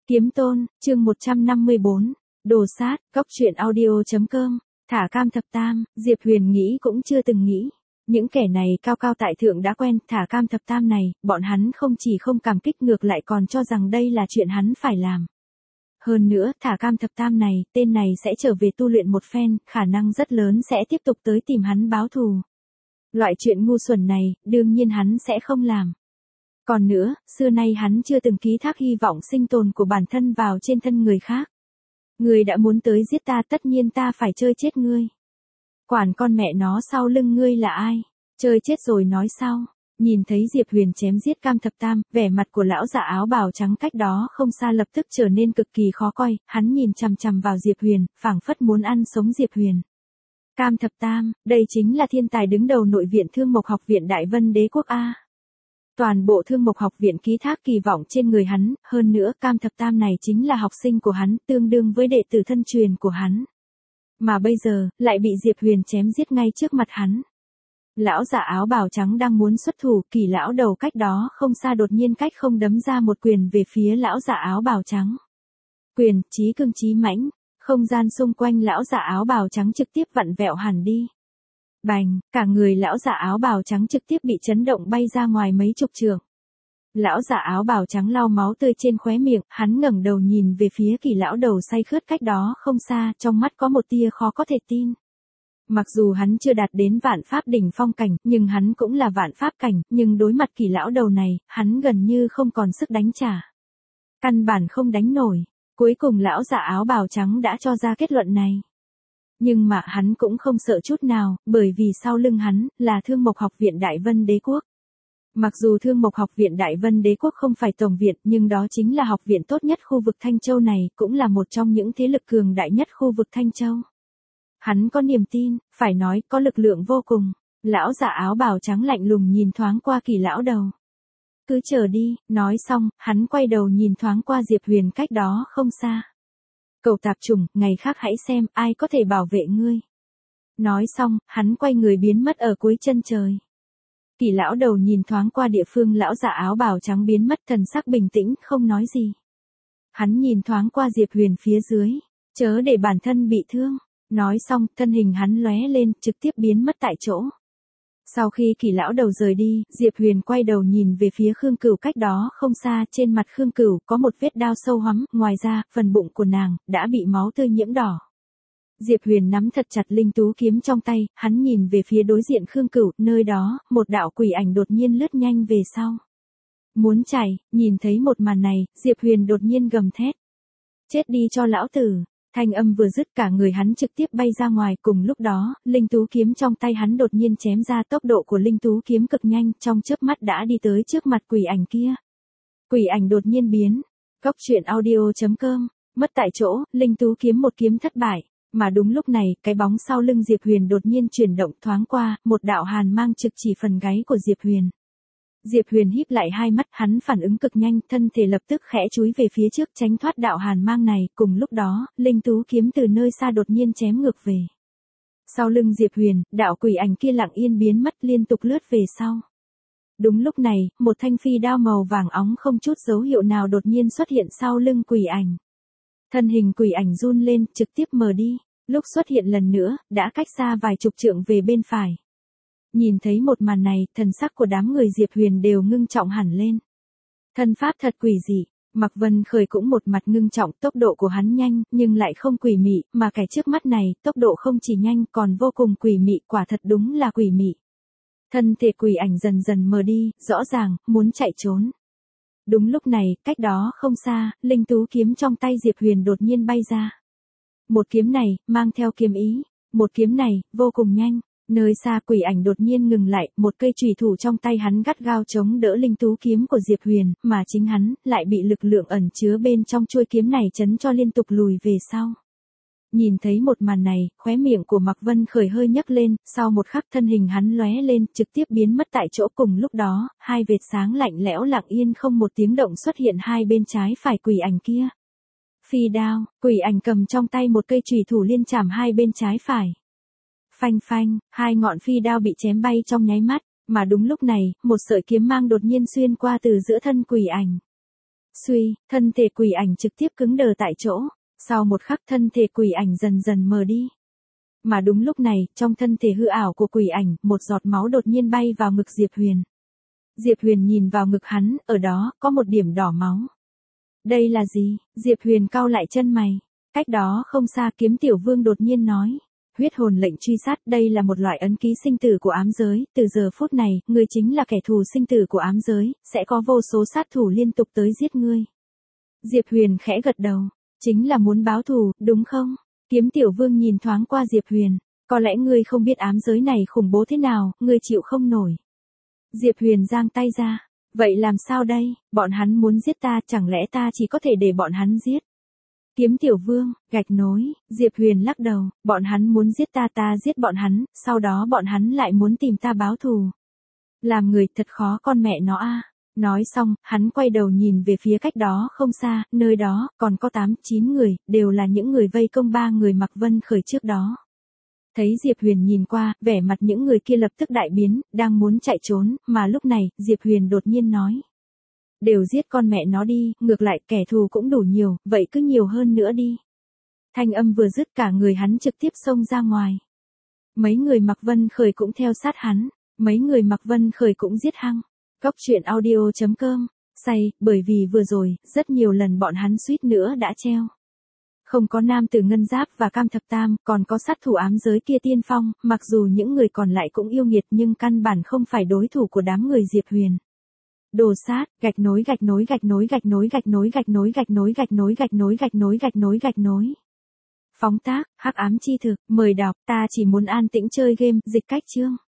Kiếm Tôn, chương 154, Đồ Sát, Góc Truyện Audio.com, thả cam thập tam, Diệp Huyền nghĩ cũng chưa từng nghĩ. Những kẻ này cao cao tại thượng đã quen, thả cam thập tam này, bọn hắn không chỉ không cảm kích ngược lại còn cho rằng đây là chuyện hắn phải làm. Hơn nữa, thả cam thập tam này, tên này sẽ trở về tu luyện một phen, khả năng rất lớn sẽ tiếp tục tới tìm hắn báo thù. Loại chuyện ngu xuẩn này, đương nhiên hắn sẽ không làm. Còn nữa, xưa nay hắn chưa từng ký thác hy vọng sinh tồn của bản thân vào trên thân người khác. Ngươi đã muốn tới giết ta, tất nhiên ta phải chơi chết ngươi. Quản con mẹ nó sau lưng ngươi là ai? Chơi chết rồi nói sau. Nhìn thấy Diệp Huyền chém giết cam thập tam, vẻ mặt của lão già áo bào trắng cách đó không xa lập tức trở nên cực kỳ khó coi, hắn nhìn chằm chằm vào Diệp Huyền, phảng phất muốn ăn sống Diệp Huyền. Cam thập tam, đây chính là thiên tài đứng đầu nội viện Thương Mộc Học viện Đại Vân Đế quốc A. Toàn bộ Thương Mộc Học viện ký thác kỳ vọng trên người hắn, hơn nữa cam thập tam này chính là học sinh của hắn, tương đương với đệ tử thân truyền của hắn. Mà bây giờ, lại bị Diệp Huyền chém giết ngay trước mặt hắn. Lão giả áo bào trắng đang muốn xuất thủ, Kỳ lão đầu cách đó không xa đột nhiên cách không đấm ra một quyền về phía lão giả áo bào trắng. Quyền, chí cương chí mãnh, không gian xung quanh lão giả áo bào trắng trực tiếp vặn vẹo hẳn đi. Bành, cả người lão giả áo bào trắng trực tiếp bị chấn động bay ra ngoài mấy chục trượng. Lão giả áo bào trắng lau máu tươi trên khóe miệng, hắn ngẩng đầu nhìn về phía Kỳ lão đầu say khướt cách đó không xa, trong mắt có một tia khó có thể tin. Mặc dù hắn chưa đạt đến vạn pháp đỉnh phong cảnh, nhưng hắn cũng là vạn pháp cảnh, nhưng đối mặt Kỳ lão đầu này, hắn gần như không còn sức đánh trả. Căn bản không đánh nổi. Cuối cùng lão giả áo bào trắng đã cho ra kết luận này. Nhưng mà hắn cũng không sợ chút nào, bởi vì sau lưng hắn, là Thương Mộc Học viện Đại Vân Đế quốc. Mặc dù Thương Mộc Học viện Đại Vân Đế quốc không phải tổng viện, nhưng đó chính là học viện tốt nhất khu vực Thanh Châu này, cũng là một trong những thế lực cường đại nhất khu vực Thanh Châu. Hắn có niềm tin, phải nói, có lực lượng vô cùng. Lão giả áo bào trắng lạnh lùng nhìn thoáng qua Kỳ lão đầu. Cứ chờ đi, nói xong, hắn quay đầu nhìn thoáng qua Diệp Huyền cách đó không xa. Cậu tạp chủng, ngày khác hãy xem, ai có thể bảo vệ ngươi. Nói xong, hắn quay người biến mất ở cuối chân trời. Kỳ lão đầu nhìn thoáng qua địa phương lão giả áo bào trắng biến mất, thần sắc bình tĩnh, không nói gì. Hắn nhìn thoáng qua Diệp Huyền phía dưới, chớ để bản thân bị thương. Nói xong, thân hình hắn lóe lên, trực tiếp biến mất tại chỗ. Sau khi Kỳ lão đầu rời đi, Diệp Huyền quay đầu nhìn về phía Khương Cửu cách đó không xa, trên mặt Khương Cửu có một vết đao sâu hoắm, ngoài ra, phần bụng của nàng đã bị máu tươi nhiễm đỏ. Diệp Huyền nắm thật chặt linh tú kiếm trong tay, hắn nhìn về phía đối diện Khương Cửu, nơi đó, một đạo quỷ ảnh đột nhiên lướt nhanh về sau. Muốn chạy, nhìn thấy một màn này, Diệp Huyền đột nhiên gầm thét. Chết đi cho lão tử. Thanh âm vừa dứt cả người hắn trực tiếp bay ra ngoài, cùng lúc đó, linh tú kiếm trong tay hắn đột nhiên chém ra, tốc độ của linh tú kiếm cực nhanh, trong chớp mắt đã đi tới trước mặt quỷ ảnh kia. Quỷ ảnh đột nhiên biến. Góc truyện audio.com, mất tại chỗ, linh tú kiếm một kiếm thất bại. Mà đúng lúc này, cái bóng sau lưng Diệp Huyền đột nhiên chuyển động thoáng qua, một đạo hàn mang trực chỉ phần gáy của Diệp Huyền. Diệp Huyền híp lại hai mắt, hắn phản ứng cực nhanh, thân thể lập tức khẽ chúi về phía trước tránh thoát đạo hàn mang này, cùng lúc đó, linh tú kiếm từ nơi xa đột nhiên chém ngược về. Sau lưng Diệp Huyền, đạo quỷ ảnh kia lặng yên biến mất liên tục lướt về sau. Đúng lúc này, một thanh phi đao màu vàng óng không chút dấu hiệu nào đột nhiên xuất hiện sau lưng quỷ ảnh. Thân hình quỷ ảnh run lên, trực tiếp mờ đi, lúc xuất hiện lần nữa, đã cách xa vài chục trượng về bên phải. Nhìn thấy một màn này, thần sắc của đám người Diệp Huyền đều ngưng trọng hẳn lên. Thân pháp thật quỷ dị, Mạc Vân Khởi cũng một mặt ngưng trọng, tốc độ của hắn nhanh, nhưng lại không quỷ mị, mà kẻ trước mắt này, tốc độ không chỉ nhanh còn vô cùng quỷ mị, quả thật đúng là quỷ mị. Thân thể quỷ ảnh dần dần mờ đi, rõ ràng, muốn chạy trốn. Đúng lúc này, cách đó không xa, linh tú kiếm trong tay Diệp Huyền đột nhiên bay ra. Một kiếm này, mang theo kiếm ý, một kiếm này, vô cùng nhanh. Nơi xa quỷ ảnh đột nhiên ngừng lại, một cây chùy thủ trong tay hắn gắt gao chống đỡ linh tú kiếm của Diệp Huyền, mà chính hắn, lại bị lực lượng ẩn chứa bên trong chuôi kiếm này chấn cho liên tục lùi về sau. Nhìn thấy một màn này, khóe miệng của Mạc Vân Khởi hơi nhấc lên, sau một khắc thân hình hắn lóe lên, trực tiếp biến mất tại chỗ, cùng lúc đó, hai vệt sáng lạnh lẽo lặng yên không một tiếng động xuất hiện hai bên trái phải quỷ ảnh kia. Phi đao, quỷ ảnh cầm trong tay một cây chùy thủ liên chạm hai bên trái phải. Phanh phanh, hai ngọn phi đao bị chém bay trong nháy mắt, mà đúng lúc này, một sợi kiếm mang đột nhiên xuyên qua từ giữa thân quỷ ảnh. Suy, thân thể quỷ ảnh trực tiếp cứng đờ tại chỗ. Sau một khắc thân thể quỷ ảnh dần dần mờ đi. Mà đúng lúc này, trong thân thể hư ảo của quỷ ảnh, một giọt máu đột nhiên bay vào ngực Diệp Huyền. Diệp Huyền nhìn vào ngực hắn, ở đó, có một điểm đỏ máu. Đây là gì? Diệp Huyền cau lại chân mày. Cách đó không xa Kiếm Tiểu Vương đột nhiên nói. Huyết hồn lệnh truy sát, đây là một loại ấn ký sinh tử của ám giới, từ giờ phút này, ngươi chính là kẻ thù sinh tử của ám giới, sẽ có vô số sát thủ liên tục tới giết ngươi. Diệp Huyền khẽ gật đầu, chính là muốn báo thù, đúng không? Kiếm Tiểu Vương nhìn thoáng qua Diệp Huyền, có lẽ ngươi không biết ám giới này khủng bố thế nào, ngươi chịu không nổi. Diệp Huyền giang tay ra, vậy làm sao đây, bọn hắn muốn giết ta, chẳng lẽ ta chỉ có thể để bọn hắn giết? Kiếm Tiểu Vương, gạch nối, Diệp Huyền lắc đầu, bọn hắn muốn giết ta, ta giết bọn hắn, sau đó bọn hắn lại muốn tìm ta báo thù. Làm người thật khó con mẹ nó a. Nói xong, hắn quay đầu nhìn về phía cách đó không xa, nơi đó, còn có 8-9 người, đều là những người vây công 3 người Mạc Vân Khởi trước đó. Thấy Diệp Huyền nhìn qua, vẻ mặt những người kia lập tức đại biến, đang muốn chạy trốn, mà lúc này, Diệp Huyền đột nhiên nói. Đều giết con mẹ nó đi, ngược lại kẻ thù cũng đủ nhiều, vậy cứ nhiều hơn nữa đi. Thanh âm vừa dứt cả người hắn trực tiếp xông ra ngoài. Mấy người Mạc Vân Khởi cũng theo sát hắn, mấy người Mạc Vân Khởi cũng giết hăng. Góc truyện audio.com, say, bởi vì vừa rồi, rất nhiều lần bọn hắn suýt nữa đã treo. Không có nam tử ngân giáp và cam thập tam, còn có sát thủ ám giới kia tiên phong, mặc dù những người còn lại cũng yêu nghiệt nhưng căn bản không phải đối thủ của đám người Diệp Huyền. Đồ sát, gạch nối gạch nối gạch nối gạch nối gạch nối gạch nối gạch nối gạch nối gạch nối gạch nối gạch nối gạch nối. Phóng tác, hắc ám chi thực, mời đọc, ta chỉ muốn an tĩnh chơi game, dịch cách chương.